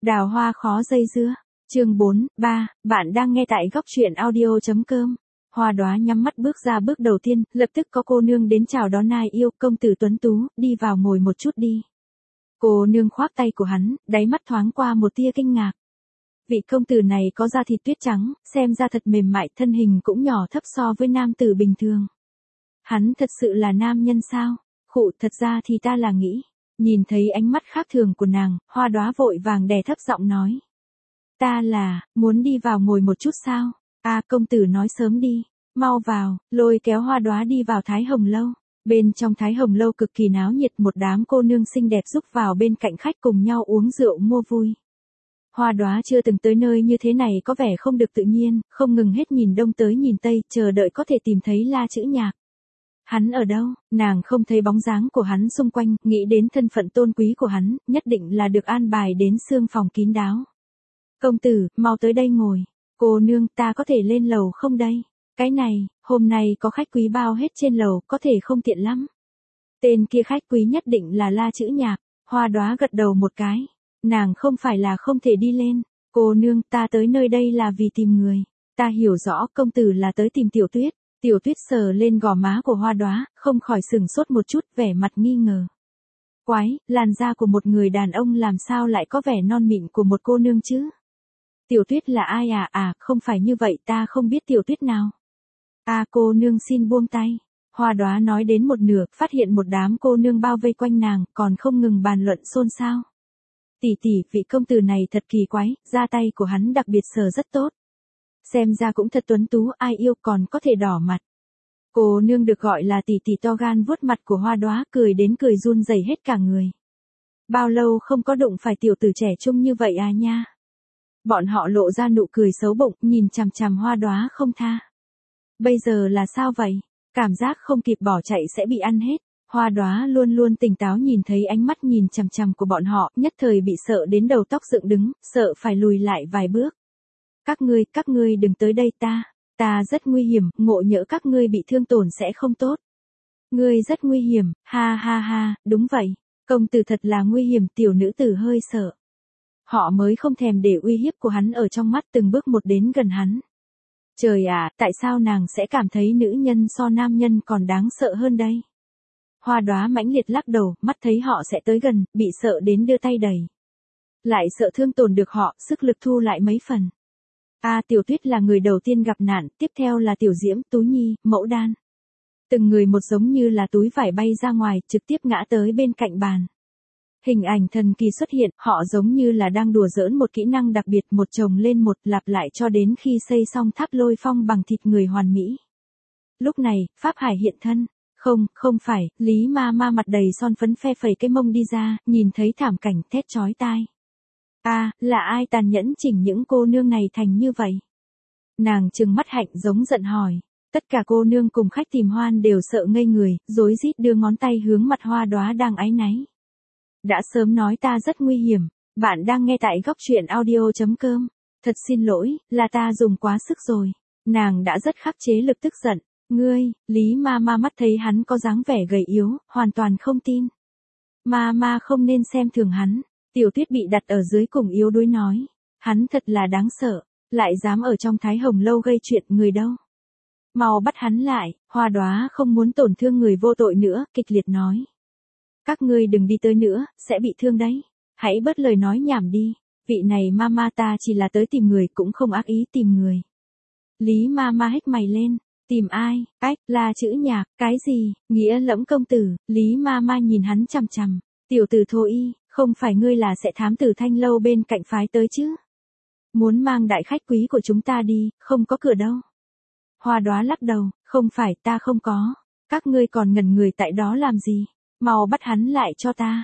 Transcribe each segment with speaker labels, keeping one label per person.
Speaker 1: Đào hoa khó dây dưa. Chương 4, 3, bạn đang nghe tại góc truyện audio.com. Hoa Đóa nhắm mắt bước ra bước đầu tiên, lập tức có cô nương đến chào đón ai yêu, công tử tuấn tú, đi vào ngồi một chút đi. Cô nương khoác tay của hắn, đáy mắt thoáng qua một tia kinh ngạc. Vị công tử này có da thịt tuyết trắng, xem ra thật mềm mại, thân hình cũng nhỏ thấp so với nam tử bình thường. Hắn thật sự là nam nhân sao? Khụ, thật ra thì ta là nghĩ. Nhìn thấy ánh mắt khác thường của nàng, Hoa Đóa vội vàng đè thấp giọng nói. Ta là, muốn đi vào ngồi một chút sao? Công tử nói sớm đi, mau vào, lôi kéo Hoa Đóa đi vào Thái Hồng Lâu. Bên trong Thái Hồng Lâu cực kỳ náo nhiệt, một đám cô nương xinh đẹp giúp vào bên cạnh khách cùng nhau uống rượu mua vui. Hoa Đóa chưa từng tới nơi như thế này có vẻ không được tự nhiên, không ngừng hết nhìn đông tới nhìn tây, chờ đợi có thể tìm thấy La Chữ Nhạc. Hắn ở đâu? Nàng không thấy bóng dáng của hắn xung quanh, nghĩ đến thân phận tôn quý của hắn, nhất định là được an bài đến xương phòng kín đáo. Công tử, mau tới đây ngồi. Cô nương, ta có thể lên lầu không đây? Cái này, hôm nay có khách quý bao hết trên lầu, có thể không tiện lắm. Tên kia khách quý nhất định là La Chữ Nhạc. Hoa Đóa gật đầu một cái. Nàng không phải là không thể đi lên. Cô nương, ta tới nơi đây là vì tìm người. Ta hiểu rõ công tử là tới tìm Tiểu Tuyết. Tiểu Tuyết sờ lên gò má của Hoa Đóa, không khỏi sừng sốt một chút, vẻ mặt nghi ngờ. Quái, làn da của một người đàn ông làm sao lại có vẻ non mịn của một cô nương chứ? Tiểu Tuyết là ai không phải như vậy, ta không biết Tiểu Tuyết nào. Cô nương xin buông tay. Hoa Đóa nói đến một nửa, phát hiện một đám cô nương bao vây quanh nàng, còn không ngừng bàn luận xôn xao. Tỷ tỷ, vị công tử này thật kỳ quái, da tay của hắn đặc biệt sờ rất tốt. Xem ra cũng thật tuấn tú, ai yêu còn có thể đỏ mặt. Cô nương được gọi là tỷ tỷ to gan vuốt mặt của Hoa Đóa, cười đến cười run rẩy hết cả người. Bao lâu không có đụng phải tiểu tử trẻ trung như vậy nha. Bọn họ lộ ra nụ cười xấu bụng, nhìn chằm chằm Hoa Đóa không tha. Bây giờ là sao vậy? Cảm giác không kịp bỏ chạy sẽ bị ăn hết. Hoa Đóa luôn luôn tỉnh táo, nhìn thấy ánh mắt nhìn chằm chằm của bọn họ, nhất thời bị sợ đến đầu tóc dựng đứng, sợ phải lùi lại vài bước. Các ngươi đừng tới đây, ta rất nguy hiểm, ngộ nhỡ các ngươi bị thương tổn sẽ không tốt. Ngươi rất nguy hiểm, ha, đúng vậy, công tử thật là nguy hiểm, tiểu nữ tử hơi sợ. Họ mới không thèm để uy hiếp của hắn ở trong mắt, từng bước một đến gần hắn. Trời ạ, tại sao nàng sẽ cảm thấy nữ nhân so nam nhân còn đáng sợ hơn đây? Hoa Đóa mãnh liệt lắc đầu, mắt thấy họ sẽ tới gần, bị sợ đến đưa tay đẩy. Lại sợ thương tổn được họ, sức lực thu lại mấy phần. Tiểu Tuyết là người đầu tiên gặp nạn, tiếp theo là Tiểu Diễm, Tú Nhi, Mẫu Đan. Từng người một giống như là túi vải bay ra ngoài, trực tiếp ngã tới bên cạnh bàn. Hình ảnh thần kỳ xuất hiện, họ giống như là đang đùa giỡn một kỹ năng đặc biệt, một chồng lên một, lặp lại cho đến khi xây xong tháp lôi phong bằng thịt người hoàn mỹ. Lúc này, Pháp Hải hiện thân. Không phải, Lý Ma Ma mặt đầy son phấn phe phẩy cái mông đi ra, nhìn thấy thảm cảnh thét chói tai. Là ai tàn nhẫn chỉnh những cô nương này thành như vậy? Nàng trừng mắt hạnh giống giận hỏi. Tất cả cô nương cùng khách tìm hoan đều sợ ngây người, rối rít đưa ngón tay hướng mặt Hoa Đóa đang áy náy. Đã sớm nói ta rất nguy hiểm, bạn đang nghe tại góc truyện audio.com. Thật xin lỗi, là ta dùng quá sức rồi. Nàng đã rất khắc chế lực tức giận. Ngươi, Lý Ma Ma mắt thấy hắn có dáng vẻ gầy yếu, hoàn toàn không tin. Ma không nên xem thường hắn. Tiểu Tuyết bị đặt ở dưới cùng yếu đuối nói. Hắn thật là đáng sợ, lại dám ở trong Thái Hồng Lâu gây chuyện, người đâu. Mau bắt hắn lại. Hoa Đóa không muốn tổn thương người vô tội nữa, kịch liệt nói. Các ngươi đừng đi tới nữa, sẽ bị thương đấy. Hãy bớt lời nói nhảm đi. Vị này Ma ta chỉ là tới tìm người, cũng không ác ý tìm người. Lý Ma hét mày lên. Tìm ai? La Chữ Nhạc, cái gì? Nghĩa lẫm công tử. Lý Ma nhìn hắn chằm chằm. Tiểu tử thô y, không phải ngươi là sẽ thám tử Thanh Lâu bên cạnh phái tới chứ? Muốn mang đại khách quý của chúng ta đi, không có cửa đâu. Hoa Đóa lắc đầu, không phải, ta không có. Các ngươi còn ngẩn người tại đó làm gì? Mau bắt hắn lại cho ta.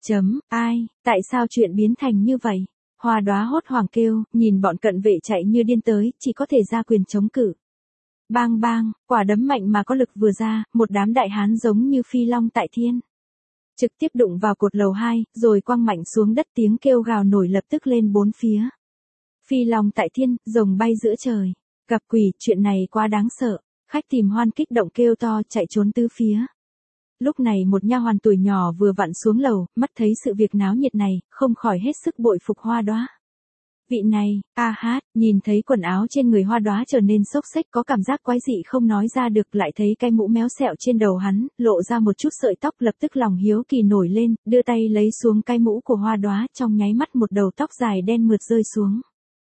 Speaker 1: Tại sao chuyện biến thành như vậy? Hoa Đóa hốt hoảng kêu, nhìn bọn cận vệ chạy như điên tới, chỉ có thể ra quyền chống cự. Bang bang, quả đấm mạnh mà có lực vừa ra, một đám đại hán giống như phi long tại thiên. Trực tiếp đụng vào cột lầu 2, rồi quăng mạnh xuống đất, tiếng kêu gào nổi lập tức lên bốn phía. Phi long tại thiên, rồng bay giữa trời. Gặp quỷ, chuyện này quá đáng sợ. Khách tìm hoan kích động kêu to, chạy trốn tứ phía. Lúc này một nha hoàn tuổi nhỏ vừa vặn xuống lầu, mắt thấy sự việc náo nhiệt này, không khỏi hết sức bội phục Hoa Đóa. Vị này, nhìn thấy quần áo trên người Hoa Đóa trở nên xốc xếch, có cảm giác quái dị không nói ra được, lại thấy cái mũ méo xẹo trên đầu hắn, lộ ra một chút sợi tóc, lập tức lòng hiếu kỳ nổi lên, đưa tay lấy xuống cái mũ của Hoa Đóa, trong nháy mắt một đầu tóc dài đen mượt rơi xuống.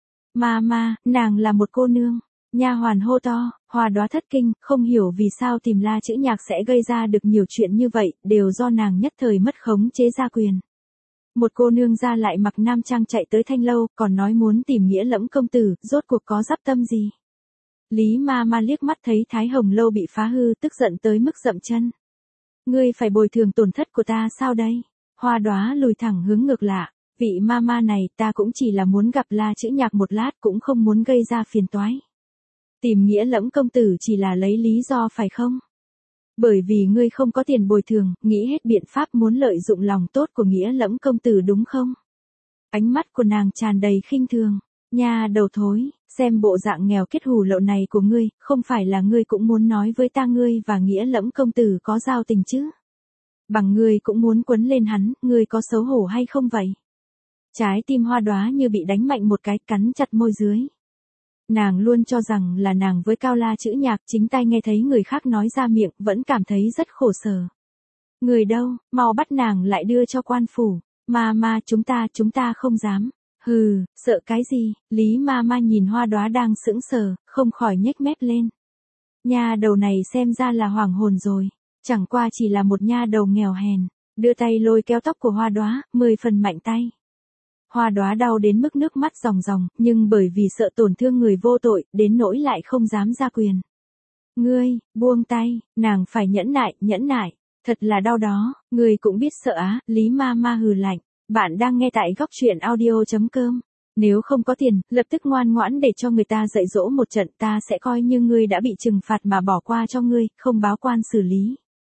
Speaker 1: Mama, nàng là một cô nương. Nha hoàn hô to. Hoa Đóa thất kinh, không hiểu vì sao tìm La Chữ Nhạc sẽ gây ra được nhiều chuyện như vậy, đều do nàng nhất thời mất khống chế gia quyền. Một cô nương ra lại mặc nam trang chạy tới Thanh Lâu, còn nói muốn tìm Nghĩa Lẫm công tử, rốt cuộc có dắp tâm gì? Lý Mama liếc mắt thấy Thái Hồng Lâu bị phá hư, tức giận tới mức dậm chân. Ngươi phải bồi thường tổn thất của ta sao đây? Hoa Đóa lùi thẳng hướng ngược lạ. Vị Mama này, ta cũng chỉ là muốn gặp La Chữ Nhạc một lát, cũng không muốn gây ra phiền toái. Tìm Nghĩa Lẫm công tử chỉ là lấy lý do phải không? Bởi vì ngươi không có tiền bồi thường, nghĩ hết biện pháp muốn lợi dụng lòng tốt của Nghĩa Lẫm công tử đúng không? Ánh mắt của nàng tràn đầy khinh thường. Nha đầu thối, xem bộ dạng nghèo kết hủ lậu này của ngươi, không phải là ngươi cũng muốn nói với ta ngươi và Nghĩa Lẫm công tử có giao tình chứ? Bằng ngươi cũng muốn quấn lên hắn, ngươi có xấu hổ hay không vậy? Trái tim Hoa Đóa như bị đánh mạnh một cái, cắn chặt môi dưới. Nàng luôn cho rằng là nàng với Cao La Chữ Nhạc, chính tai nghe thấy người khác nói ra miệng, vẫn cảm thấy rất khổ sở. Người đâu, mau bắt nàng lại đưa cho quan phủ. Mama, chúng ta không dám. Hừ, sợ cái gì? Lý Mama nhìn Hoa Đóa đang sững sờ, không khỏi nhếch mép lên. Nha đầu này xem ra là hoảng hồn rồi, chẳng qua chỉ là một nha đầu nghèo hèn, đưa tay lôi kéo tóc của Hoa Đóa, 10 phần mạnh tay. Hoa Đóa đau đến mức nước mắt ròng ròng, nhưng bởi vì sợ tổn thương người vô tội, đến nỗi lại không dám ra quyền. Ngươi, buông tay, nàng phải nhẫn nại, thật là đau đó, ngươi cũng biết sợ á, Lý Mama hừ lạnh. Bạn đang nghe tại góc truyện audio.com. Nếu không có tiền, lập tức ngoan ngoãn để cho người ta dạy dỗ một trận, ta sẽ coi như ngươi đã bị trừng phạt mà bỏ qua cho ngươi, không báo quan xử lý.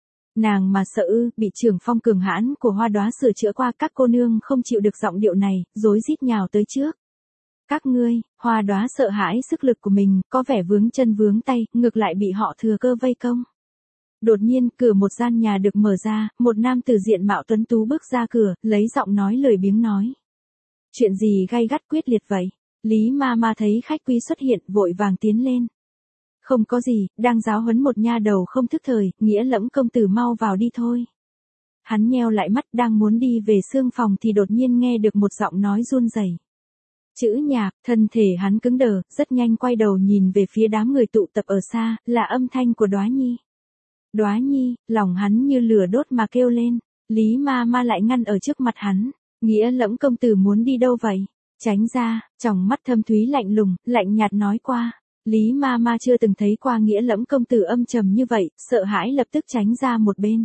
Speaker 1: Nàng mà sợ bị trưởng phong cường hãn của Hoa Đóa sửa chữa qua, các cô nương không chịu được giọng điệu này, rối rít nhào tới trước. Các ngươi, Hoa Đóa sợ hãi sức lực của mình, có vẻ vướng chân vướng tay, ngược lại bị họ thừa cơ vây công. Đột nhiên, cửa một gian nhà được mở ra, một nam tử diện mạo tuấn tú bước ra cửa, lấy giọng nói lười biếng nói. Chuyện gì gay gắt quyết liệt vậy? Lý Mama thấy khách quý xuất hiện, vội vàng tiến lên. Không có gì, đang giáo huấn một nha đầu không thức thời, Nghĩa Lẫm công tử mau vào đi thôi. Hắn nheo lại mắt, đang muốn đi về xương phòng thì đột nhiên nghe được một giọng nói run rẩy. Chữ Nhạc, thân thể hắn cứng đờ, rất nhanh quay đầu nhìn về phía đám người tụ tập ở xa, là âm thanh của Đóa Nhi. Đóa Nhi, lòng hắn như lửa đốt mà kêu lên. Lý Mama lại ngăn ở trước mặt hắn. Nghĩa Lẫm công tử muốn đi đâu vậy? Tránh ra, tròng mắt thâm thúy lạnh lùng, lạnh nhạt nói qua. Lý Mama chưa từng thấy qua Nghĩa Lẫm công tử âm trầm như vậy, sợ hãi lập tức tránh ra một bên.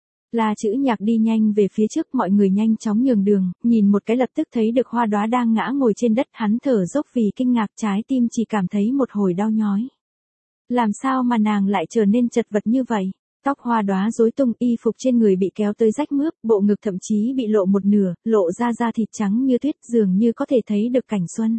Speaker 1: La Chữ Nhạc đi nhanh về phía trước, mọi người nhanh chóng nhường đường, nhìn một cái lập tức thấy được Hoa Đóa đang ngã ngồi trên đất, hắn thở dốc vì kinh ngạc, trái tim chỉ cảm thấy một hồi đau nhói. Làm sao mà nàng lại trở nên chật vật như vậy? Tóc Hoa Đóa rối tung, y phục trên người bị kéo tới rách mướp, bộ ngực thậm chí bị lộ một nửa, lộ ra da thịt trắng như tuyết, dường như có thể thấy được cảnh xuân.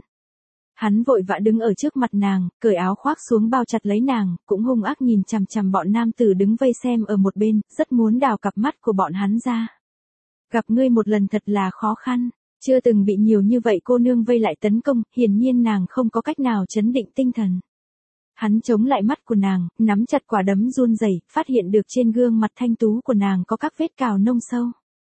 Speaker 1: Hắn vội vã đứng ở trước mặt nàng, cởi áo khoác xuống bao chặt lấy nàng, cũng hung ác nhìn chằm chằm bọn nam tử đứng vây xem ở một bên, rất muốn đào cặp mắt của bọn hắn ra. Gặp ngươi một lần thật là khó khăn, chưa từng bị nhiều như vậy cô nương vây lại tấn công, hiển nhiên nàng không có cách nào trấn định tinh thần. Hắn chống lại mắt của nàng, nắm chặt quả đấm run rẩy, phát hiện được trên gương mặt thanh tú của nàng có các vết cào nông sâu.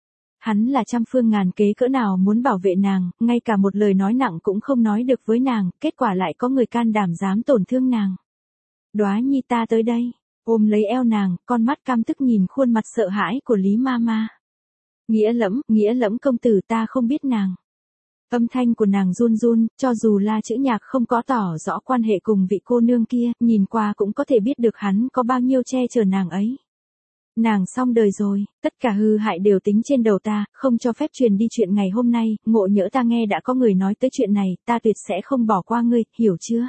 Speaker 1: Hắn là trăm phương ngàn kế cỡ nào muốn bảo vệ nàng, ngay cả một lời nói nặng cũng không nói được với nàng, kết quả lại có người can đảm dám tổn thương nàng. Đóa Nhi ta tới đây, ôm lấy eo nàng, con mắt căm tức nhìn khuôn mặt sợ hãi của Lý Mama. Nghĩa Lẫm công tử, ta không biết nàng. Âm thanh của nàng run run, cho dù La Chữ Nhạc không có tỏ rõ quan hệ cùng vị cô nương kia, nhìn qua cũng có thể biết được hắn có bao nhiêu che chở nàng ấy. Nàng xong đời rồi, tất cả hư hại đều tính trên đầu ta, không cho phép truyền đi chuyện ngày hôm nay, ngộ nhỡ ta nghe đã có người nói tới chuyện này, ta tuyệt sẽ không bỏ qua ngươi, hiểu chưa?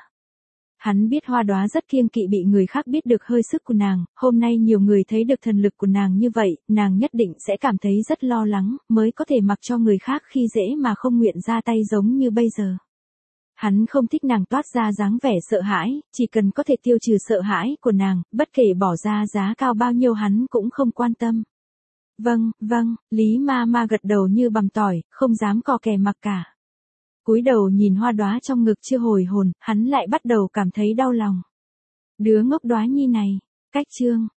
Speaker 1: Hắn biết Hoa Đóa rất kiêng kỵ bị người khác biết được hơi sức của nàng, hôm nay nhiều người thấy được thần lực của nàng như vậy, nàng nhất định sẽ cảm thấy rất lo lắng, mới có thể mặc cho người khác khi dễ mà không nguyện ra tay giống như bây giờ. Hắn không thích nàng toát ra dáng vẻ sợ hãi, chỉ cần có thể tiêu trừ sợ hãi của nàng, bất kể bỏ ra giá cao bao nhiêu hắn cũng không quan tâm. Vâng, Lý ma ma gật đầu như bằng tỏi, không dám cò kè mặc cả. Cúi đầu nhìn hoa đóa trong ngực chưa hồi hồn, hắn lại bắt đầu cảm thấy đau lòng. Đứa ngốc Đóa Nhi này, cách chương.